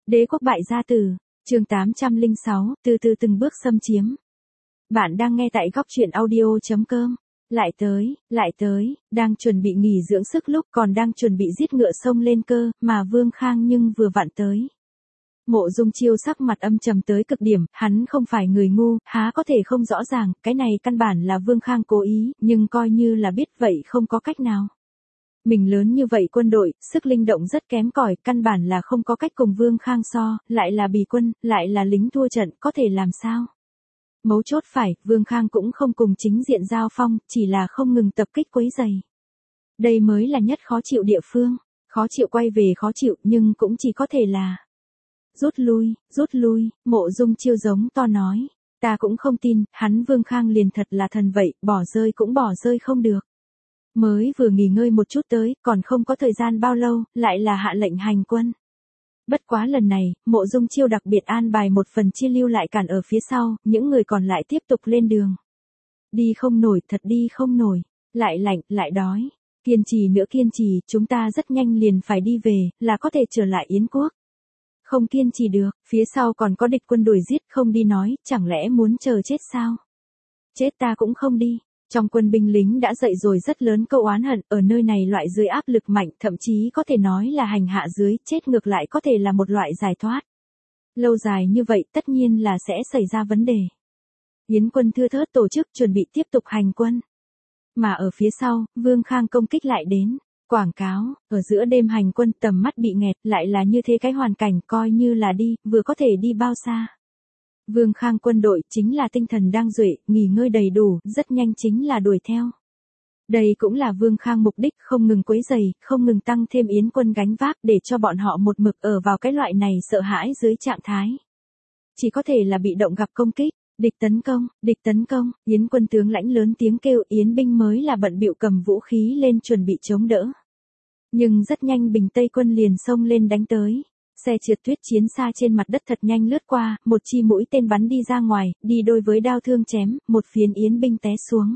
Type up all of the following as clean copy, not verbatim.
Đế quốc bại gia tử, chương 806, từ từ từng bước xâm chiếm. Bạn đang nghe tại góc truyện audio.com. Lại tới, đang chuẩn bị nghỉ dưỡng sức lúc còn đang chuẩn bị giết ngựa xông lên cơ, mà Vương Khang nhưng vừa vặn tới. Mộ Dung Chiêu sắc mặt âm trầm tới cực điểm, hắn không phải người ngu, há có thể không rõ ràng, cái này căn bản là Vương Khang cố ý, nhưng coi như là biết vậy không có cách nào. Mình lớn như vậy quân đội, sức linh động rất kém cỏi, căn bản là không có cách cùng Vương Khang so, lại là bì quân, lại là lính thua trận, có thể làm sao? Mấu chốt phải, Vương Khang cũng không cùng chính diện giao phong, chỉ là không ngừng tập kích quấy rầy. Đây mới là nhất khó chịu địa phương, khó chịu quay về khó chịu, nhưng cũng chỉ có thể là rút lui, Mộ Dung Chiêu giống to nói. Ta cũng không tin, hắn Vương Khang liền thật là thần vậy, bỏ rơi cũng bỏ rơi không được. Mới vừa nghỉ ngơi một chút tới, còn không có thời gian bao lâu, lại là hạ lệnh hành quân. Bất quá lần này, Mộ Dung Chiêu đặc biệt an bài một phần chia lưu lại cản ở phía sau, những người còn lại tiếp tục lên đường. Đi không nổi, thật đi không nổi, lại lạnh, lại đói. Kiên trì, chúng ta rất nhanh liền phải đi về, là có thể trở lại Yến quốc. Không kiên trì được, phía sau còn có địch quân đuổi giết, không đi nói, chẳng lẽ muốn chờ chết sao? Chết ta cũng không đi. Trong quân binh lính đã dậy rồi rất lớn câu oán hận, ở nơi này loại dưới áp lực mạnh, thậm chí có thể nói là hành hạ dưới, chết ngược lại có thể là một loại giải thoát. Lâu dài như vậy tất nhiên là sẽ xảy ra vấn đề. Yến quân thưa thớt tổ chức chuẩn bị tiếp tục hành quân. Mà ở phía sau, Vương Khang công kích lại đến. Quảng cáo, ở giữa đêm hành quân tầm mắt bị nghẹt, lại là như thế cái hoàn cảnh coi như là đi, vừa có thể đi bao xa. Vương Khang quân đội chính là tinh thần đang duệ, nghỉ ngơi đầy đủ, rất nhanh chính là đuổi theo. Đây cũng là Vương Khang mục đích, không ngừng quấy rầy, không ngừng tăng thêm Yến quân gánh vác để cho bọn họ một mực ở vào cái loại này sợ hãi dưới trạng thái. Chỉ có thể là bị động gặp công kích, địch tấn công, Yến quân tướng lãnh lớn tiếng kêu, Yến binh mới là bận bịu cầm vũ khí lên chuẩn bị chống đỡ. Nhưng rất nhanh Bình Tây quân liền xông lên đánh tới. Xe trượt tuyết chiến xa trên mặt đất thật nhanh lướt qua, một chi mũi tên bắn đi ra ngoài, đi đôi với đao thương chém, một phiến Yến binh té xuống.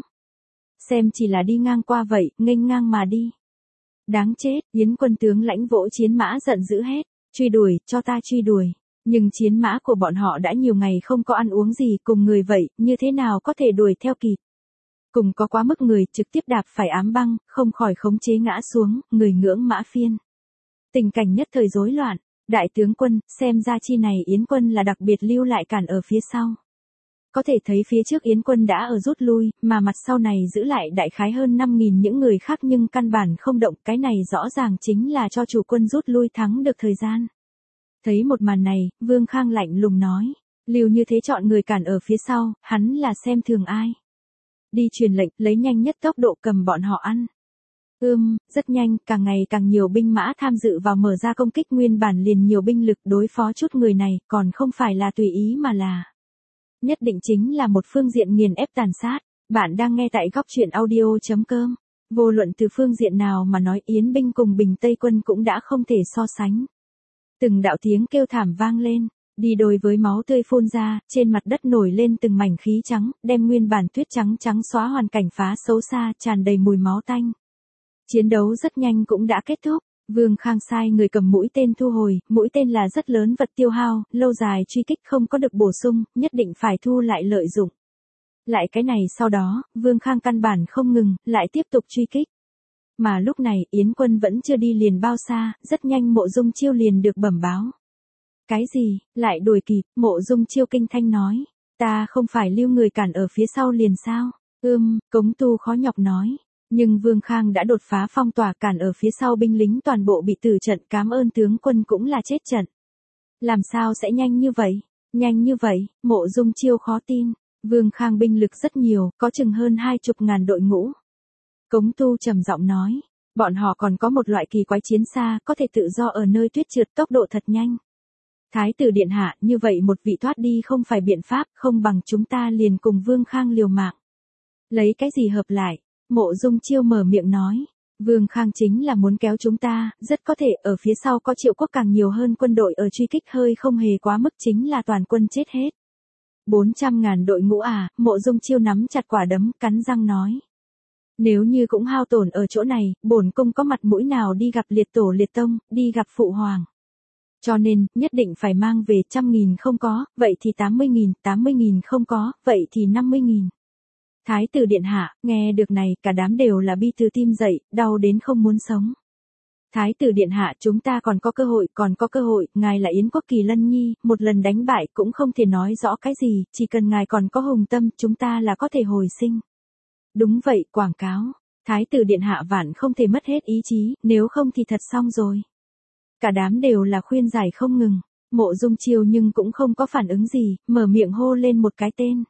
Xem chỉ là đi ngang qua vậy, nghênh ngang mà đi. Đáng chết, Yến quân tướng lãnh vỗ chiến mã giận dữ hết, truy đuổi, cho ta truy đuổi. Nhưng chiến mã của bọn họ đã nhiều ngày không có ăn uống gì cùng người vậy, như thế nào có thể đuổi theo kịp. Cùng có quá mức người trực tiếp đạp phải ám băng, không khỏi khống chế ngã xuống, người ngưỡng mã phiên. Tình cảnh nhất thời rối loạn. Đại tướng quân, xem ra chi này Yến quân là đặc biệt lưu lại cản ở phía sau. Có thể thấy phía trước Yến quân đã ở rút lui, mà mặt sau này giữ lại đại khái hơn 5.000 những người khác nhưng căn bản không động, cái này rõ ràng chính là cho chủ quân rút lui thắng được thời gian. Thấy một màn này, Vương Khang lạnh lùng nói, lưu như thế chọn người cản ở phía sau, hắn là xem thường ai. Đi truyền lệnh, lấy nhanh nhất tốc độ cầm bọn họ ăn. Rất nhanh, càng ngày càng nhiều binh mã tham dự vào mở ra công kích nguyên bản liền nhiều binh lực đối phó chút người này, còn không phải là tùy ý mà là. Nhất định chính là một phương diện nghiền ép tàn sát. Bạn đang nghe tại góc truyện audio.com. Vô luận từ phương diện nào mà nói Yến binh cùng Bình Tây quân cũng đã không thể so sánh. Từng đạo tiếng kêu thảm vang lên, đi đôi với máu tươi phun ra, trên mặt đất nổi lên từng mảnh khí trắng, đem nguyên bản tuyết trắng xóa hoàn cảnh phá xấu xa, tràn đầy mùi máu tanh. Chiến đấu rất nhanh cũng đã kết thúc, Vương Khang sai người cầm mũi tên thu hồi, mũi tên là rất lớn vật tiêu hao, lâu dài truy kích không có được bổ sung, nhất định phải thu lại lợi dụng. Lại cái này sau đó, Vương Khang căn bản không ngừng, lại tiếp tục truy kích. Mà lúc này Yến quân vẫn chưa đi liền bao xa, rất nhanh Mộ Dung Chiêu liền được bẩm báo. Cái gì, lại đuổi kịp, Mộ Dung Chiêu kinh thanh nói, ta không phải lưu người cản ở phía sau liền sao? Cống tu khó nhọc nói. Nhưng Vương Khang đã đột phá phong tỏa cản ở phía sau binh lính toàn bộ bị tử trận, cám ơn tướng quân cũng là chết trận. Làm sao sẽ nhanh như vậy, Mộ Dung Chiêu khó tin, Vương Khang binh lực rất nhiều, có chừng hơn 20.000 đội ngũ. Cống tu trầm giọng nói, bọn họ còn có một loại kỳ quái chiến xa, có thể tự do ở nơi tuyết trượt tốc độ thật nhanh. Thái tử điện hạ, như vậy một vị thoát đi không phải biện pháp, không bằng chúng ta liền cùng Vương Khang liều mạng. Lấy cái gì hợp lại? Mộ Dung Chiêu mở miệng nói, Vương Khang chính là muốn kéo chúng ta, rất có thể ở phía sau có Triệu quốc càng nhiều hơn quân đội ở truy kích hơi không hề quá mức chính là toàn quân chết hết. 400.000 đội ngũ à, Mộ Dung Chiêu nắm chặt quả đấm, cắn răng nói. Nếu như cũng hao tổn ở chỗ này, bổn cung có mặt mũi nào đi gặp liệt tổ liệt tông, đi gặp phụ hoàng. Cho nên, nhất định phải mang về 100.000 không có, vậy thì 80.000 không có, vậy thì 50.000. Thái tử điện hạ, nghe được này, cả đám đều là bi từ tim dậy, đau đến không muốn sống. Thái tử điện hạ, chúng ta còn có cơ hội, ngài là Yến Quốc Kỳ Lân Nhi, một lần đánh bại cũng không thể nói rõ cái gì, chỉ cần ngài còn có hùng tâm, chúng ta là có thể hồi sinh. Đúng vậy, quảng cáo. Thái tử điện hạ vạn không thể mất hết ý chí, nếu không thì thật xong rồi. Cả đám đều là khuyên giải không ngừng, Mộ Dung Chiêu nhưng cũng không có phản ứng gì, mở miệng hô lên một cái tên.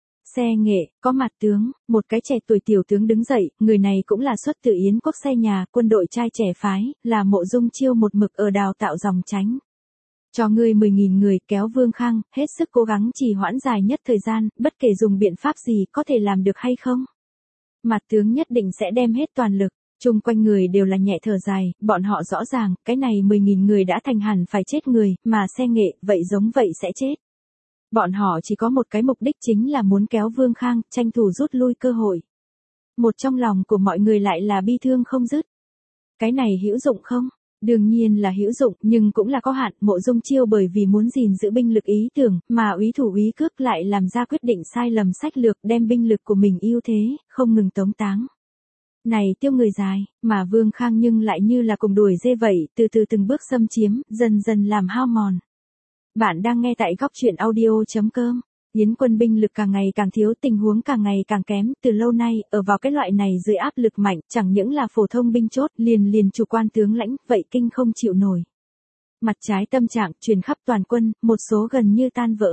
Xe nghệ, có mặt tướng, một cái trẻ tuổi tiểu tướng đứng dậy, người này cũng là xuất từ Yến Quốc xe nhà, quân đội trai trẻ phái, là Mộ Dung Chiêu một mực ở đào tạo dòng tránh. Cho ngươi 10.000 người kéo Vương Khang, hết sức cố gắng trì hoãn dài nhất thời gian, bất kể dùng biện pháp gì có thể làm được hay không. Mặt tướng nhất định sẽ đem hết toàn lực. Chung quanh người đều là nhẹ thở dài, bọn họ rõ ràng, cái này 10.000 người đã thành hẳn phải chết người, mà xe nghệ, vậy giống vậy sẽ chết. Bọn họ chỉ có một cái mục đích chính là muốn kéo Vương Khang, tranh thủ rút lui cơ hội. Một trong lòng của mọi người lại là bi thương không dứt. Cái này hữu dụng không? Đương nhiên là hữu dụng, nhưng cũng là có hạn. Mộ Dung Chiêu bởi vì muốn gìn giữ binh lực ý tưởng, mà úy thủ úy cước lại làm ra quyết định sai lầm sách lược, đem binh lực của mình ưu thế, không ngừng tống táng. Này tiêu người dài, mà Vương Khang nhưng lại như là cùng đuổi dê vậy, từ từ từng bước xâm chiếm, dần dần làm hao mòn. Bạn đang nghe tại góc truyện audio.com. Yến quân binh lực càng ngày càng thiếu, tình huống càng ngày càng kém, từ lâu nay, ở vào cái loại này dưới áp lực mạnh, chẳng những là phổ thông binh chốt, liền chủ quan tướng lãnh, vậy kinh không chịu nổi. Mặt trái tâm trạng, truyền khắp toàn quân, một số gần như tan vỡ.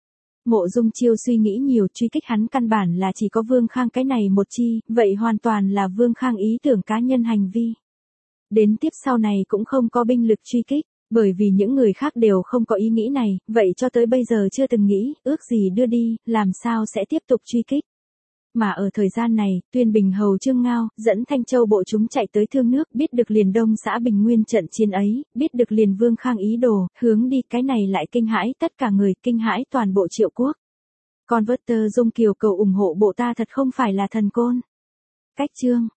Mộ Dung Chiêu suy nghĩ nhiều, truy kích hắn căn bản là chỉ có Vương Khang cái này một chi, vậy hoàn toàn là Vương Khang ý tưởng cá nhân hành vi. Đến tiếp sau này cũng không có binh lực truy kích. Bởi vì những người khác đều không có ý nghĩ này, vậy cho tới bây giờ chưa từng nghĩ, ước gì đưa đi, làm sao sẽ tiếp tục truy kích. Mà ở thời gian này, Tuyên Bình hầu Trương Ngao, dẫn Thanh Châu bộ chúng chạy tới Thương Nước, biết được liền Đông xã Bình Nguyên trận chiến ấy, biết được liền Vương Khang ý đồ, hướng đi, cái này lại kinh hãi tất cả người, kinh hãi toàn bộ Triệu quốc. Con Vớt Tơ Dung Kiều cầu ủng hộ bộ ta thật không phải là thần côn. Cách chương.